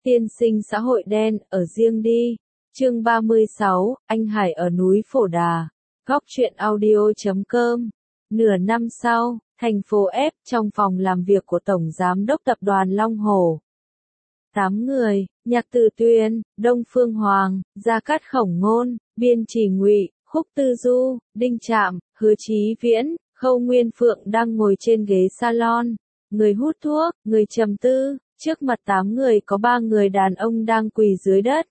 Tiên sinh xã hội đen, ở riêng đi. Chương 36, anh Hải ở núi Phổ Đà. Góc truyện audio.com. Nửa năm sau, thành phố F, trong phòng làm việc của Tổng Giám đốc Tập đoàn Long Hồ. 8 người, Nhạc Tử Tuyền, Đông Phương Hoàng, Gia Cát Khổng Ngôn, Biên Chỉ Ngụy, Khúc Tư Du, Đinh Trạm, Hứa Chí Viễn, Khâu Nguyên Phượng đang ngồi trên ghế salon. Người hút thuốc, người trầm tư. Trước mặt 8 người có 3 người đàn ông đang quỳ dưới đất.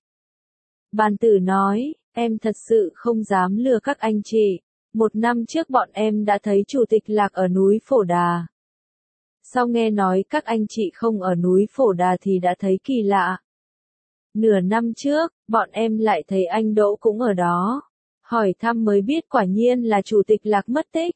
Bàn tử nói, em thật sự không dám lừa các anh chị. 1 năm trước bọn em đã thấy Chủ tịch Lạc ở núi Phổ Đà. Sau nghe nói các anh chị không ở núi Phổ Đà thì đã thấy kỳ lạ. Nửa năm trước, bọn em lại thấy anh Đỗ cũng ở đó. Hỏi thăm mới biết quả nhiên là Chủ tịch Lạc mất tích.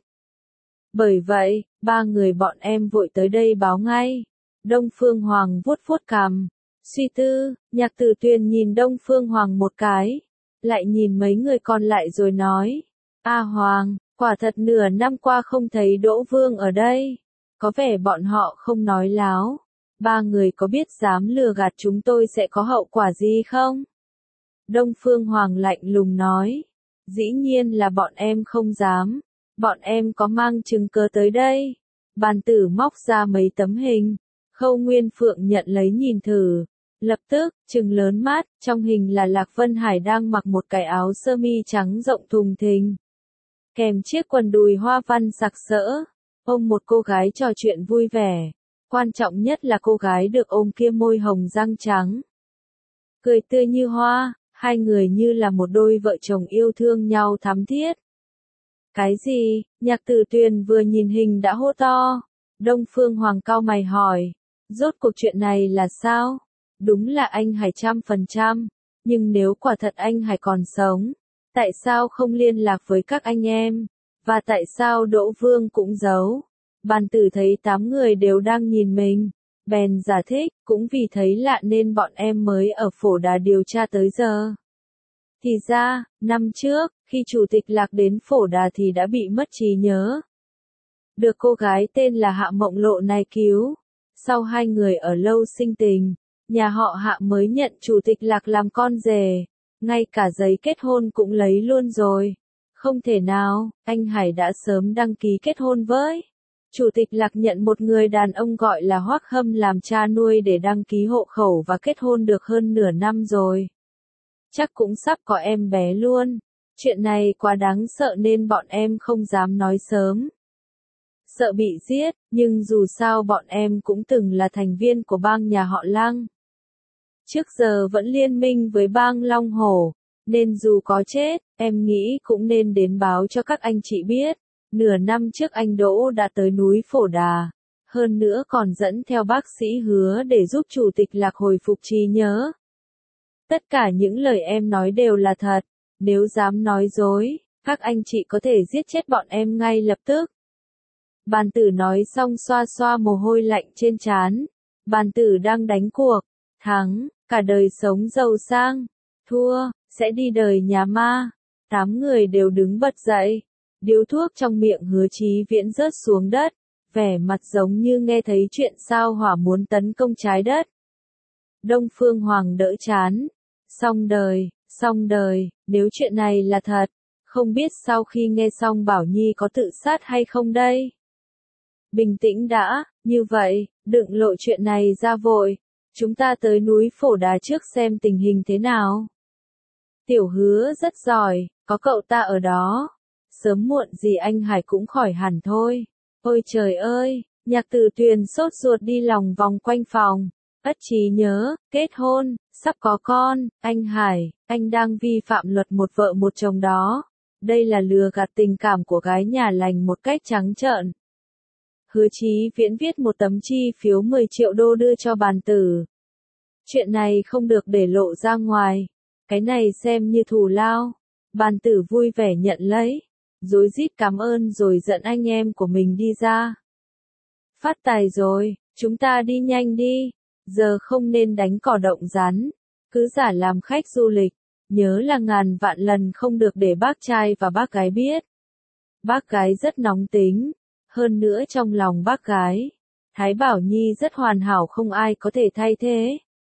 Bởi vậy, 3 người bọn em vội tới đây báo ngay. Đông Phương Hoàng vuốt vuốt cằm, suy tư. Nhạc Tử Tuyền nhìn Đông Phương Hoàng một cái, lại nhìn mấy người còn lại rồi nói, A Hoàng, quả thật nửa năm qua không thấy Đỗ Vương ở đây, có vẻ bọn họ không nói láo. 3 người có biết dám lừa gạt chúng tôi sẽ có hậu quả gì không? Đông Phương Hoàng lạnh lùng nói, dĩ nhiên là bọn em không dám, bọn em có mang chứng cứ tới đây. Bàn tử móc ra mấy tấm hình. Khâu Nguyên Phượng nhận lấy nhìn thử, lập tức, trừng lớn mắt, trong hình là Lạc Vân Hải đang mặc một cái áo sơ mi trắng rộng thùng thình, kèm chiếc quần đùi hoa văn sặc sỡ, ôm một cô gái trò chuyện vui vẻ, quan trọng nhất là cô gái được ôm kia môi hồng răng trắng, cười tươi như hoa, hai người như là một đôi vợ chồng yêu thương nhau thắm thiết. Cái gì? Nhạc Tử Tuyền vừa nhìn hình đã hô to. Đông Phương Hoàng cau mày hỏi. Rốt cuộc chuyện này là sao? Đúng là anh Hải 100%, nhưng nếu quả thật anh Hải còn sống, tại sao không liên lạc với các anh em? Và tại sao Đỗ Vương cũng giấu? Bàn tử thấy 8 người đều đang nhìn mình, bèn giải thích, cũng vì thấy lạ nên bọn em mới ở Phổ Đà điều tra tới giờ. Thì ra, năm trước, khi Chủ tịch Lạc đến Phổ Đà thì đã bị mất trí nhớ. Được cô gái tên là Hạ Mộng Lộ này cứu. Sau 2 người ở lâu sinh tình, nhà họ Hạ mới nhận Chủ tịch Lạc làm con rể, ngay cả giấy kết hôn cũng lấy luôn rồi. Không thể nào, anh Hải đã sớm đăng ký kết hôn với. Chủ tịch Lạc nhận một người đàn ông gọi là Hoắc Hâm làm cha nuôi để đăng ký hộ khẩu và kết hôn được hơn nửa năm rồi. Chắc cũng sắp có em bé luôn. Chuyện này quá đáng sợ nên bọn em không dám nói sớm. Sợ bị giết, nhưng dù sao bọn em cũng từng là thành viên của bang nhà họ Lăng. Trước giờ vẫn liên minh với bang Long Hổ, nên dù có chết, em nghĩ cũng nên đến báo cho các anh chị biết. Nửa năm trước anh Đỗ đã tới núi Phổ Đà, hơn nữa còn dẫn theo bác sĩ Hứa để giúp Chủ tịch Lạc hồi phục trí nhớ. Tất cả những lời em nói đều là thật, nếu dám nói dối, các anh chị có thể giết chết bọn em ngay lập tức. Bàn tử nói xong xoa xoa mồ hôi lạnh trên trán. Bàn tử đang đánh cuộc. Thắng, cả đời sống giàu sang. Thua, sẽ đi đời nhà ma. 8 người đều đứng bật dậy. Điếu thuốc trong miệng Hứa Chí Viễn rớt xuống đất. Vẻ mặt giống như nghe thấy chuyện sao hỏa muốn tấn công trái đất. Đông Phương Hoàng đỡ chán. Xong đời, nếu chuyện này là thật. Không biết sau khi nghe xong Bảo Nhi có tự sát hay không đây? Bình tĩnh đã, như vậy, đừng lộ chuyện này ra vội. Chúng ta tới núi Phổ Đà trước xem tình hình thế nào. Tiểu Hứa rất giỏi, có cậu ta ở đó. Sớm muộn gì anh Hải cũng khỏi hẳn thôi. Ôi trời ơi, Nhạc Tử Tuyền sốt ruột đi lòng vòng quanh phòng. Ất trí nhớ, kết hôn, sắp có con, anh Hải, anh đang vi phạm luật một vợ một chồng đó. Đây là lừa gạt tình cảm của gái nhà lành một cách trắng trợn. Hứa Chí Viễn viết một tấm chi phiếu 10 triệu đô đưa cho bàn tử. Chuyện này không được để lộ ra ngoài. Cái này xem như thù lao. Bàn tử vui vẻ nhận lấy. Rối rít cảm ơn rồi dẫn anh em của mình đi ra. Phát tài rồi, chúng ta đi nhanh đi. Giờ không nên đánh cỏ động rắn. Cứ giả làm khách du lịch. Nhớ là ngàn vạn lần không được để bác trai và bác gái biết. Bác gái rất nóng tính. Hơn nữa trong lòng bác gái, Thái Bảo Nhi rất hoàn hảo không ai có thể thay thế.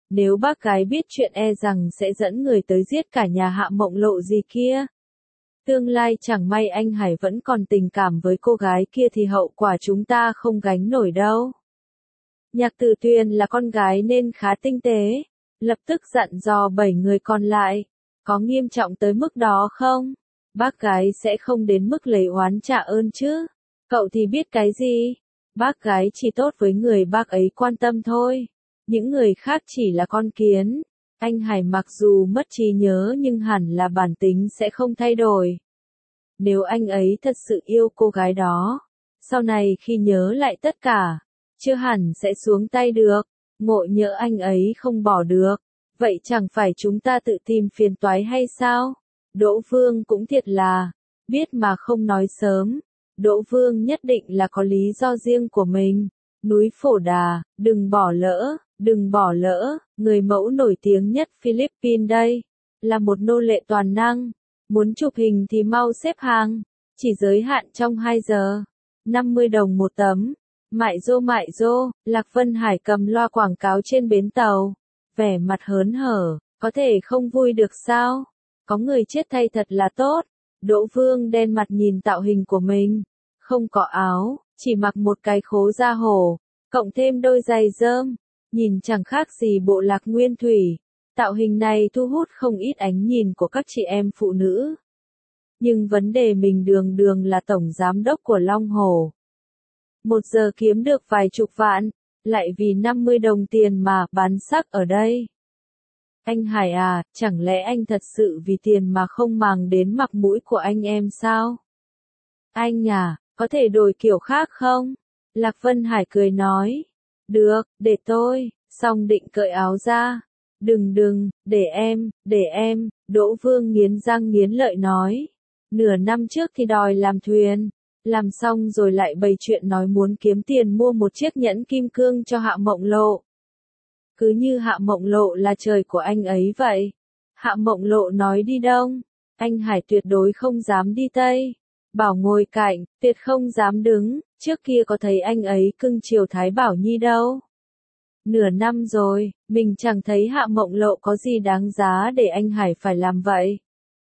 Nếu bác gái biết chuyện e rằng sẽ dẫn người tới giết cả nhà Hạ Mộng Lộ gì kia. Tương lai chẳng may anh Hải vẫn còn tình cảm với cô gái kia thì hậu quả chúng ta không gánh nổi đâu. Nhạc Tử Tuyền là con gái nên khá tinh tế, lập tức dặn dò 7 người còn lại. Có nghiêm trọng tới mức đó không? Bác gái sẽ không đến mức lấy oán trả ơn chứ. Cậu thì biết cái gì? Bác gái chỉ tốt với người bác ấy quan tâm thôi. Những người khác chỉ là con kiến. Anh Hải mặc dù mất trí nhớ nhưng hẳn là bản tính sẽ không thay đổi. Nếu anh ấy thật sự yêu cô gái đó, sau này khi nhớ lại tất cả, chưa hẳn sẽ xuống tay được. Ngộ nhỡ anh ấy không bỏ được, vậy chẳng phải chúng ta tự tìm phiền toái hay sao? Đỗ Vương cũng thiệt là, biết mà không nói sớm. Đỗ Vương nhất định là có lý do riêng của mình. Núi Phổ Đà, đừng bỏ lỡ, người mẫu nổi tiếng nhất Philippines đây, là một nô lệ toàn năng. Muốn chụp hình thì mau xếp hàng, chỉ giới hạn trong 2 giờ, 50 đồng một tấm. Mại dô, Lạc Vân Hải cầm loa quảng cáo trên bến tàu, vẻ mặt hớn hở, có thể không vui được sao? Có người chết thay thật là tốt. Đỗ Vương đen mặt nhìn tạo hình của mình, không có áo, chỉ mặc một cái khố da hổ, cộng thêm đôi giày rơm, nhìn chẳng khác gì bộ lạc nguyên thủy. Tạo hình này thu hút không ít ánh nhìn của các chị em phụ nữ. Nhưng vấn đề mình đường đường là tổng giám đốc của Long Hồ. 1 giờ kiếm được vài chục vạn, lại vì 50 đồng tiền mà bán sắc ở đây. Anh Hải à, chẳng lẽ anh thật sự vì tiền mà không màng đến mặt mũi của anh em sao? Anh à, có thể đổi kiểu khác không? Lạc Vân Hải cười nói. Được, để tôi, xong định cởi áo ra. Đừng, để em, Đỗ Vương nghiến răng nghiến lợi nói. Nửa năm trước thì đòi làm thuyền, làm xong rồi lại bày chuyện nói muốn kiếm tiền mua một chiếc nhẫn kim cương cho Hạ Mộng Lộ. Cứ như Hạ Mộng Lộ là trời của anh ấy vậy. Hạ Mộng Lộ nói đi đông, anh Hải tuyệt đối không dám đi tây. Bảo ngồi cạnh, tuyệt không dám đứng, trước kia có thấy anh ấy cưng chiều Thái Bảo Nhi đâu. Nửa năm rồi, mình chẳng thấy Hạ Mộng Lộ có gì đáng giá để anh Hải phải làm vậy.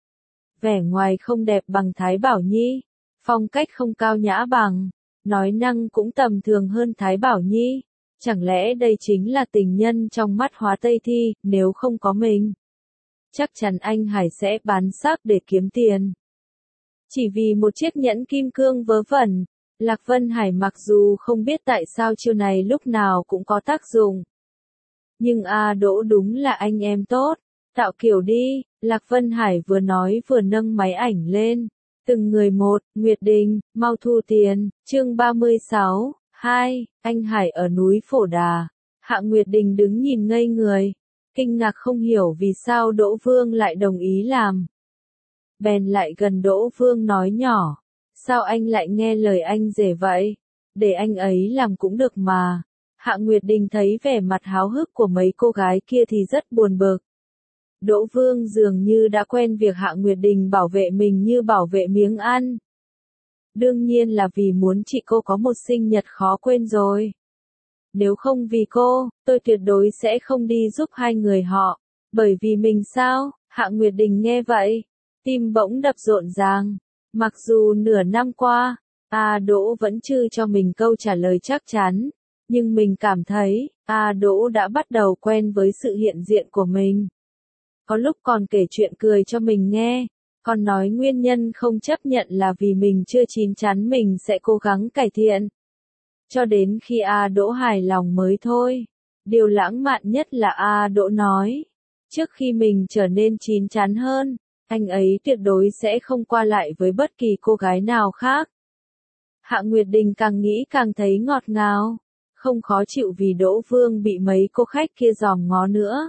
Vẻ ngoài không đẹp bằng Thái Bảo Nhi, phong cách không cao nhã bằng, nói năng cũng tầm thường hơn Thái Bảo Nhi. Chẳng lẽ đây chính là tình nhân trong mắt Hóa Tây Thi, nếu không có mình? Chắc chắn anh Hải sẽ bán xác để kiếm tiền. Chỉ vì một chiếc nhẫn kim cương vớ vẩn, Lạc Vân Hải mặc dù không biết tại sao chiêu này lúc nào cũng có tác dụng. Nhưng Đỗ đúng là anh em tốt, tạo kiểu đi, Lạc Vân Hải vừa nói vừa nâng máy ảnh lên. Từng người một, Nguyệt Đình, mau thu tiền, chương 36, 2, anh Hải ở núi Phổ Đà. Hạ Nguyệt Đình đứng nhìn ngây người, kinh ngạc không hiểu vì sao Đỗ Vương lại đồng ý làm. Bèn lại gần Đỗ Vương nói nhỏ, sao anh lại nghe lời anh rể vậy? Để anh ấy làm cũng được mà. Hạ Nguyệt Đình thấy vẻ mặt háo hức của mấy cô gái kia thì rất buồn bực. Đỗ Vương dường như đã quen việc Hạ Nguyệt Đình bảo vệ mình như bảo vệ miếng ăn. Đương nhiên là vì muốn chị cô có một sinh nhật khó quên rồi. Nếu không vì cô, tôi tuyệt đối sẽ không đi giúp hai người họ. Bởi vì mình sao? Hạ Nguyệt Đình nghe vậy, tim bỗng đập rộn ràng. Mặc dù nửa năm qua, Đỗ vẫn chưa cho mình câu trả lời chắc chắn. Nhưng mình cảm thấy, Đỗ đã bắt đầu quen với sự hiện diện của mình. Có lúc còn kể chuyện cười cho mình nghe, còn nói nguyên nhân không chấp nhận là vì mình chưa chín chắn mình sẽ cố gắng cải thiện. Cho đến khi Đỗ hài lòng mới thôi. Điều lãng mạn nhất là Đỗ nói, trước khi mình trở nên chín chắn hơn, anh ấy tuyệt đối sẽ không qua lại với bất kỳ cô gái nào khác. Hạ Nguyệt Đình càng nghĩ càng thấy ngọt ngào, không khó chịu vì Đỗ Vương bị mấy cô khách kia dòm ngó nữa.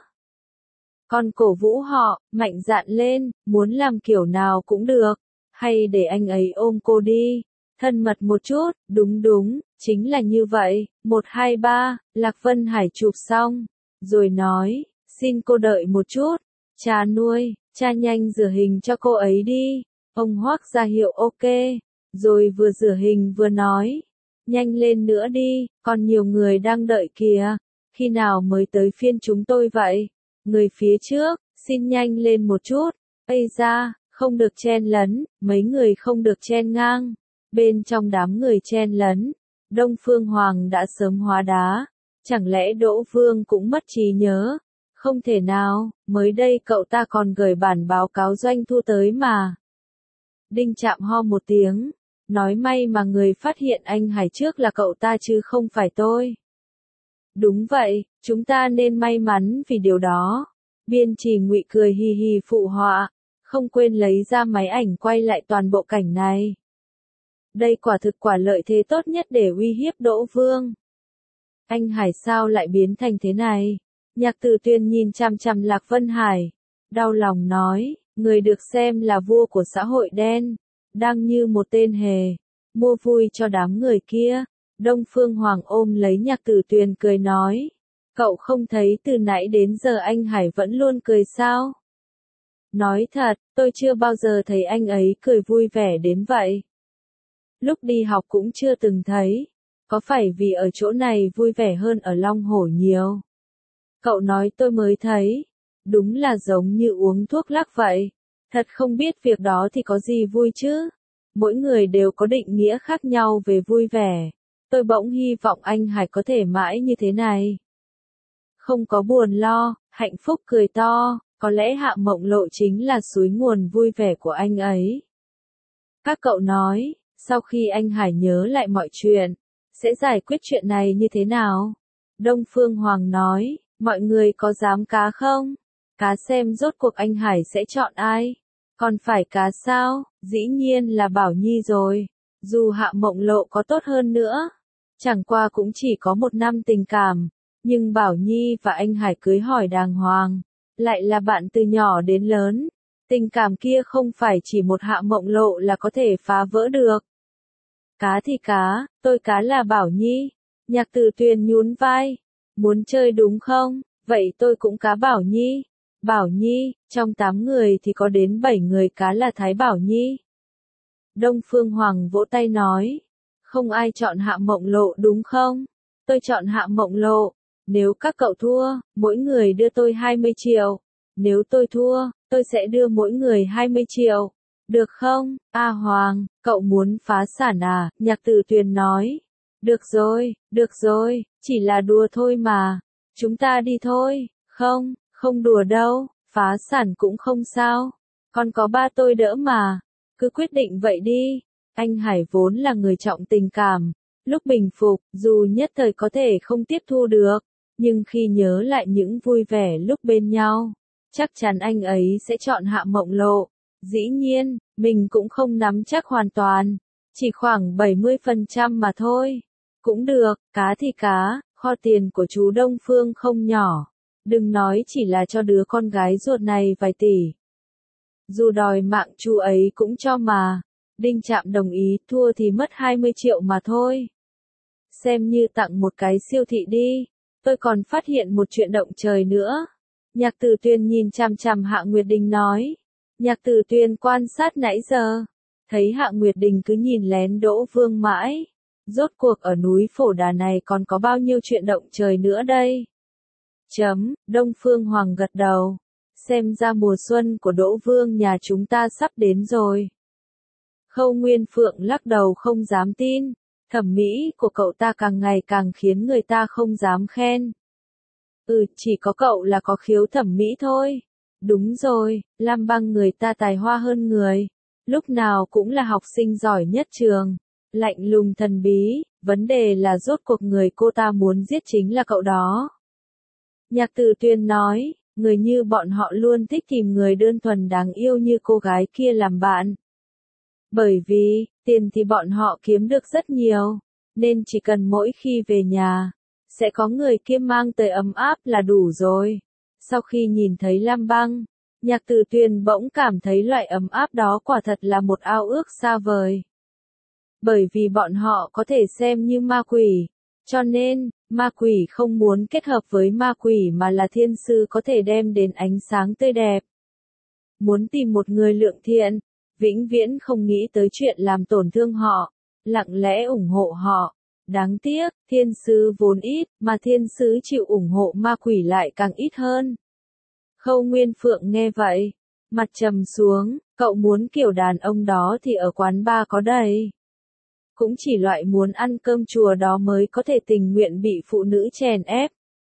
Còn cổ vũ họ, mạnh dạn lên, muốn làm kiểu nào cũng được, hay để anh ấy ôm cô đi, thân mật một chút, đúng, chính là như vậy, 1 2 3, Lạc Vân Hải chụp xong, rồi nói, xin cô đợi một chút, cha nuôi, cha nhanh rửa hình cho cô ấy đi, ông Hoắc ra hiệu ok, rồi vừa rửa hình vừa nói, nhanh lên nữa đi, còn nhiều người đang đợi kìa. khi nào mới tới phiên chúng tôi vậy? Người phía trước, xin nhanh lên một chút. Ây da, không được chen lấn, mấy người không được chen ngang. Bên trong đám người chen lấn, Đông Phương Hoàng đã sớm hóa đá. Chẳng lẽ Đỗ Vương cũng mất trí nhớ? Không thể nào, mới đây cậu ta còn gửi bản báo cáo doanh thu tới mà. Đinh Trạm ho một tiếng, nói may mà người phát hiện anh Hải trước là cậu ta chứ không phải tôi. Đúng vậy, chúng ta nên may mắn vì điều đó. Biên Trì Ngụy cười hì hì phụ họa, không quên lấy ra máy ảnh quay lại toàn bộ cảnh này. Đây quả thực quả lợi thế tốt nhất để uy hiếp Đỗ Vương. Anh Hải sao lại biến thành thế này? Nhạc Tử Tuyên nhìn chằm chằm Lạc Vân Hải, đau lòng nói, người được xem là vua của xã hội đen, đang như một tên hề, mua vui cho đám người kia. Đông Phương Hoàng ôm lấy Nhạc Tử Tuyên cười nói, cậu không thấy từ nãy đến giờ anh Hải vẫn luôn cười sao? Nói thật, tôi chưa bao giờ thấy anh ấy cười vui vẻ đến vậy. Lúc đi học cũng chưa từng thấy, có phải vì ở chỗ này vui vẻ hơn ở Long Hổ nhiều? Cậu nói tôi mới thấy, đúng là giống như uống thuốc lắc vậy. Thật không biết việc đó thì có gì vui chứ? Mỗi người đều có định nghĩa khác nhau về vui vẻ. Tôi bỗng hy vọng anh Hải có thể mãi như thế này. Không có buồn lo, hạnh phúc cười to, có lẽ Hạ Mộng Lộ chính là suối nguồn vui vẻ của anh ấy. Các cậu nói, sau khi anh Hải nhớ lại mọi chuyện, sẽ giải quyết chuyện này như thế nào? Đông Phương Hoàng nói, mọi người có dám cá không? Cá xem rốt cuộc anh Hải sẽ chọn ai? Còn phải cá sao? Dĩ nhiên là Bảo Nhi rồi. Dù Hạ Mộng Lộ có tốt hơn nữa, chẳng qua cũng chỉ có 1 năm tình cảm, nhưng Bảo Nhi và anh Hải cưới hỏi đàng hoàng, lại là bạn từ nhỏ đến lớn. Tình cảm kia không phải chỉ một Hạ Mộng Lộ là có thể phá vỡ được. Cá thì cá, tôi cá là Bảo Nhi. Nhạc Tử Tuyên nhún vai. Muốn chơi đúng không? Vậy tôi cũng cá Bảo Nhi. Bảo Nhi, trong 8 người thì có đến 7 người cá là Thái Bảo Nhi. Đông Phương Hoàng vỗ tay nói. Không ai chọn Hạ Mộng Lộ đúng không? Tôi chọn Hạ Mộng Lộ. Nếu các cậu thua, mỗi người đưa tôi 20 triệu. Nếu tôi thua, tôi sẽ đưa mỗi người 20 triệu. Được không? A Hoàng, cậu muốn phá sản à? Nhạc Tử Tuyên nói. Được rồi, chỉ là đùa thôi mà. Chúng ta đi thôi. Không, không đùa đâu, phá sản cũng không sao. Còn có ba tôi đỡ mà. Cứ quyết định vậy đi. Anh Hải vốn là người trọng tình cảm. Lúc bình phục, dù nhất thời có thể không tiếp thu được, nhưng khi nhớ lại những vui vẻ lúc bên nhau, chắc chắn anh ấy sẽ chọn Hạ Mộng Lộ. Dĩ nhiên, mình cũng không nắm chắc hoàn toàn, chỉ khoảng 70% mà thôi. Cũng được, cá thì cá, kho tiền của chú Đông Phương không nhỏ. Đừng nói chỉ là cho đứa con gái ruột này vài tỷ. Dù đòi mạng chú ấy cũng cho mà. Đinh Trạm đồng ý, thua thì mất 20 triệu mà thôi. Xem như tặng một cái siêu thị đi. Tôi còn phát hiện một chuyện động trời nữa. Nhạc Tử Tuyên nhìn chằm chằm Hạ Nguyệt Đình nói. Nhạc Tử Tuyên quan sát nãy giờ, thấy Hạ Nguyệt Đình cứ nhìn lén Đỗ Vương mãi. Rốt cuộc ở núi Phổ Đà này còn có bao nhiêu chuyện động trời nữa đây? Đông Phương Hoàng gật đầu. Xem ra mùa xuân của Đỗ Vương nhà chúng ta sắp đến rồi. Khâu Nguyên Phượng lắc đầu không dám tin. Thẩm mỹ của cậu ta càng ngày càng khiến người ta không dám khen. Chỉ có cậu là có khiếu thẩm mỹ thôi. Đúng rồi, Lam Băng người ta tài hoa hơn người. Lúc nào cũng là học sinh giỏi nhất trường. Lạnh lùng thần bí, vấn đề là rốt cuộc người cô ta muốn giết chính là cậu đó. Nhạc Tử Tuyên nói, người như bọn họ luôn thích tìm người đơn thuần đáng yêu như cô gái kia làm bạn. Bởi vì, tiền thì bọn họ kiếm được rất nhiều, nên chỉ cần mỗi khi về nhà, sẽ có người kia mang tới ấm áp là đủ rồi. Sau khi nhìn thấy Lam Băng, Nhạc Tử Tuyên bỗng cảm thấy loại ấm áp đó quả thật là một ao ước xa vời. Bởi vì bọn họ có thể xem như ma quỷ, cho nên, ma quỷ không muốn kết hợp với ma quỷ mà là thiên sư có thể đem đến ánh sáng tươi đẹp. Muốn tìm một người lượng thiện, vĩnh viễn không nghĩ tới chuyện làm tổn thương họ, lặng lẽ ủng hộ họ, Đáng tiếc, thiên sứ vốn ít, mà thiên sứ chịu ủng hộ ma quỷ lại càng ít hơn. Khâu Nguyên Phượng nghe vậy, mặt trầm xuống, cậu muốn kiểu đàn ông đó thì ở quán bar có đầy. Cũng chỉ loại muốn ăn cơm chùa đó mới có thể tình nguyện bị phụ nữ chèn ép.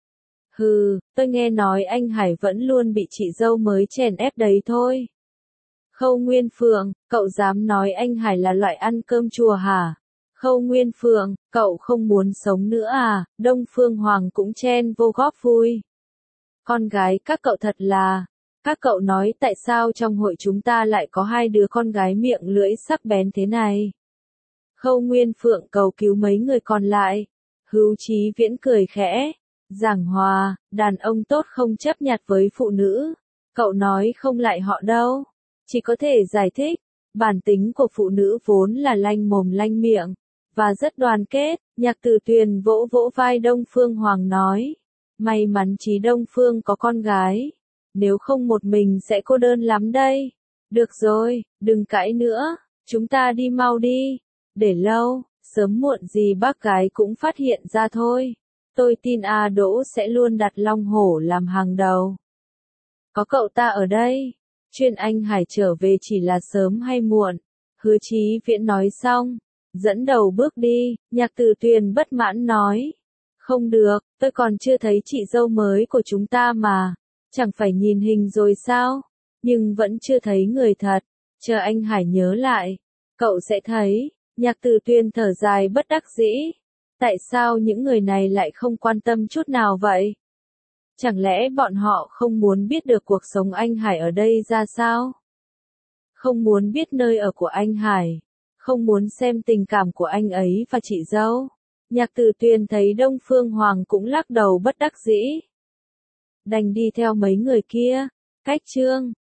Hừ, tôi nghe nói anh Hải vẫn luôn bị chị dâu mới chèn ép đấy thôi. Khâu Nguyên Phượng, cậu dám nói anh Hải là loại ăn cơm chùa hả? Khâu Nguyên Phượng, cậu không muốn sống nữa à? Đông Phương Hoàng cũng chen vô góp vui. Con gái các cậu thật là... Các cậu nói tại sao trong hội chúng ta lại có hai đứa con gái miệng lưỡi sắc bén thế này? Khâu Nguyên Phượng cầu cứu mấy người còn lại. Hữu Chí Viễn cười khẽ. Giảng hòa, đàn ông tốt không chấp nhặt với phụ nữ. Cậu nói không lại họ đâu. Chỉ có thể giải thích. Bản tính của phụ nữ vốn là lanh mồm lanh miệng. Và rất đoàn kết. Nhạc Tử Tuyền vỗ vỗ vai Đông Phương Hoàng nói. May mắn Chí Đông Phương có con gái. Nếu không một mình sẽ cô đơn lắm đây. Được rồi, đừng cãi nữa. Chúng ta đi mau đi. Để lâu, sớm muộn gì bác gái cũng phát hiện ra thôi. Tôi tin A Đỗ sẽ luôn đặt Long Hổ làm hàng đầu. Có cậu ta ở đây. Chuyện anh Hải trở về chỉ là sớm hay muộn. Hứa Chí Viễn nói xong. Dẫn đầu bước đi, Nhạc Tử Tuyền bất mãn nói. Không được, tôi còn chưa thấy chị dâu mới của chúng ta mà. Chẳng phải nhìn hình rồi sao? Nhưng vẫn chưa thấy người thật. Chờ anh Hải nhớ lại. Cậu sẽ thấy. Nhạc Tử Tuyền thở dài bất đắc dĩ. Tại sao những người này lại không quan tâm chút nào vậy? Chẳng lẽ bọn họ không muốn biết được cuộc sống anh Hải ở đây ra sao? Không muốn biết nơi ở của anh Hải. Không muốn xem tình cảm của anh ấy và chị dâu. Nhạc Tử Tuyền thấy Đông Phương Hoàng cũng lắc đầu bất đắc dĩ. Đành đi theo mấy người kia. Cách chương